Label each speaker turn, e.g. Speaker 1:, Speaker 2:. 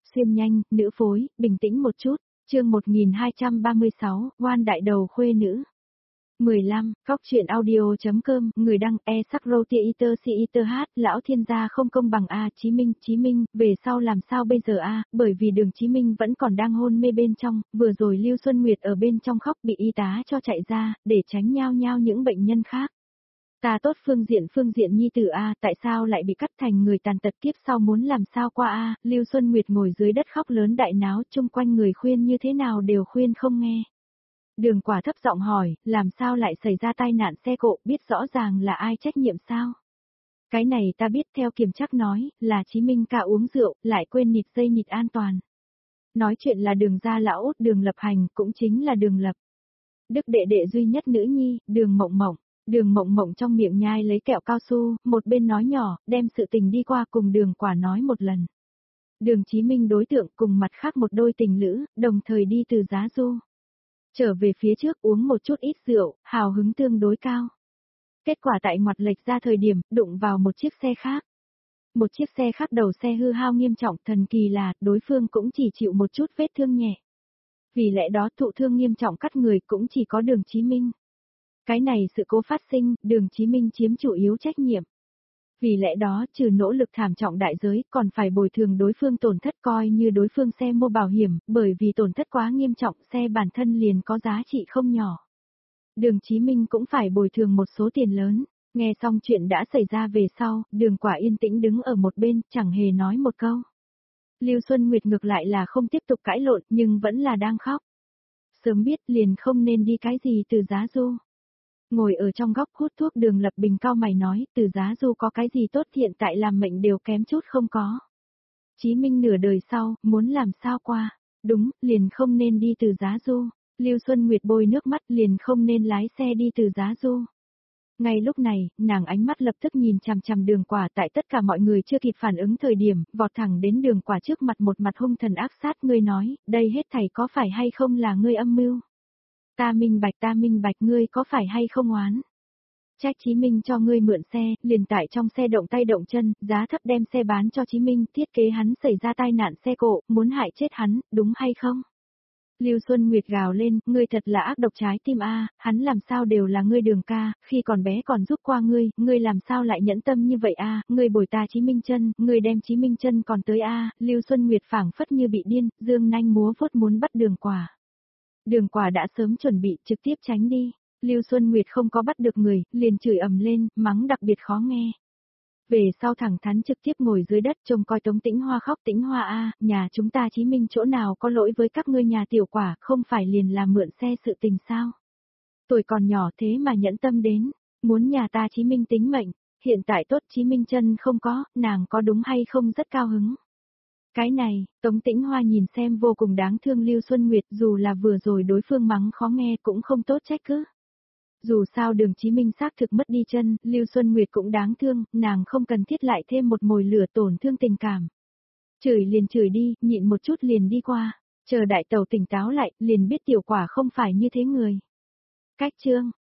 Speaker 1: xuyên nhanh, nữ phối, bình tĩnh một chút. Chương 1236, Oan đại đầu khuê nữ. 15, Cóc truyện audio.com, người đăng sắc roti iter si iter hát, lão thiên gia không công bằng a. Chí Minh, về sau làm sao bây giờ a, bởi vì Đường Chí Minh vẫn còn đang hôn mê bên trong, vừa rồi Lưu Xuân Nguyệt ở bên trong khóc bị y tá cho chạy ra, để tránh nhao nhao những bệnh nhân khác. Ta tốt phương diện nhi tử a, tại sao lại bị cắt thành người tàn tật, kiếp sau muốn làm sao qua a. Lưu Xuân Nguyệt ngồi dưới đất khóc lớn đại náo, chung quanh người khuyên như thế nào đều khuyên không nghe. Đường Quả thấp giọng hỏi, làm sao lại xảy ra tai nạn xe cộ, biết rõ ràng là ai trách nhiệm sao? Cái này ta biết, theo kiểm trắc nói, là Chí Minh ca uống rượu, lại quên nịt dây nịt an toàn. Nói chuyện là Đường gia lão út Đường Lập Hành, cũng chính là Đường Lập. Đức đệ đệ duy nhất nữ nhi, Đường Mộng Mộng. Đường Mộng Mộng trong miệng nhai lấy kẹo cao su, một bên nói nhỏ, đem sự tình đi qua cùng Đường Quả nói một lần. Đường Chí Minh đối tượng cùng mặt khác một đôi tình lữ, đồng thời đi từ Giá Du. Trở về phía trước uống một chút ít rượu, hào hứng tương đối cao. Kết quả tại ngoặt lệch ra thời điểm, đụng vào một chiếc xe khác. Một chiếc xe khác đầu xe hư hao nghiêm trọng, thần kỳ là, đối phương cũng chỉ chịu một chút vết thương nhẹ. Vì lẽ đó thụ thương nghiêm trọng cắt người cũng chỉ có Đường Chí Minh. Cái này sự cố phát sinh, Đường Chí Minh chiếm chủ yếu trách nhiệm. Vì lẽ đó, trừ nỗ lực thảm trọng đại giới, còn phải bồi thường đối phương tổn thất coi như đối phương xe mua bảo hiểm, bởi vì tổn thất quá nghiêm trọng, xe bản thân liền có giá trị không nhỏ. Đường Chí Minh cũng phải bồi thường một số tiền lớn. Nghe xong chuyện đã xảy ra về sau, Đường Quả yên tĩnh đứng ở một bên, chẳng hề nói một câu. Lưu Xuân Nguyệt ngược lại là không tiếp tục cãi lộn, nhưng vẫn là đang khóc. Sớm biết liền không nên đi cái gì từ Giá Du. Ngồi ở trong góc hút thuốc Đường Lập Bình cau mày nói, từ Giá Du có cái gì tốt, hiện tại làm mệnh đều kém chút không có. Chí Minh nửa đời sau, muốn làm sao qua. Đúng, liền không nên đi từ Giá Du. Lưu Xuân Nguyệt bôi nước mắt, liền không nên lái xe đi từ Giá Du. Ngay lúc này, nàng ánh mắt lập tức nhìn chằm chằm Đường Quả, tại tất cả mọi người chưa kịp phản ứng thời điểm, vọt thẳng đến Đường Quả trước mặt, một mặt hung thần ác sát, ngươi nói, đây hết thảy có phải hay không là ngươi âm mưu? Ta minh bạch, ngươi có phải hay không oán? Trách Chí Minh cho ngươi mượn xe, liền tại trong xe động tay động chân, giá thấp đem xe bán cho Chí Minh, thiết kế hắn xảy ra tai nạn xe cộ, muốn hại chết hắn, đúng hay không? Lưu Xuân Nguyệt gào lên, ngươi thật là ác độc trái tim a, hắn làm sao đều là ngươi Đường ca, khi còn bé còn giúp qua ngươi làm sao lại nhẫn tâm như vậy a, ngươi bồi ta Chí Minh chân, ngươi đem Chí Minh chân còn tới a. Lưu Xuân Nguyệt phảng phất như bị điên, dương nanh múa vuốt muốn bắt Đường Quả. Đường Quả đã sớm chuẩn bị, trực tiếp tránh đi. Lưu Xuân Nguyệt không có bắt được người, liền chửi ầm lên, mắng đặc biệt khó nghe. Về sau thẳng thắn trực tiếp ngồi dưới đất trông coi Tống Tĩnh Hoa khóc, Tĩnh Hoa a, nhà chúng ta Chí Minh chỗ nào có lỗi với các ngươi nhà tiểu Quả, không phải liền là mượn xe sự tình sao? Tuổi còn nhỏ thế mà nhẫn tâm đến, muốn nhà ta Chí Minh tính mệnh, hiện tại tốt Chí Minh chân không có, nàng có đúng hay không rất cao hứng. Cái này, Tống Tĩnh Hoa nhìn xem vô cùng đáng thương Lưu Xuân Nguyệt, dù là vừa rồi đối phương mắng khó nghe cũng không tốt trách cứ. Dù sao Đường Chí Minh xác thực mất đi chân, Lưu Xuân Nguyệt cũng đáng thương, nàng không cần thiết lại thêm một mồi lửa tổn thương tình cảm. Chửi liền chửi đi, nhịn một chút liền đi qua, chờ đại tẩu tỉnh táo lại, liền biết tiểu Quả không phải như thế người. Cách chương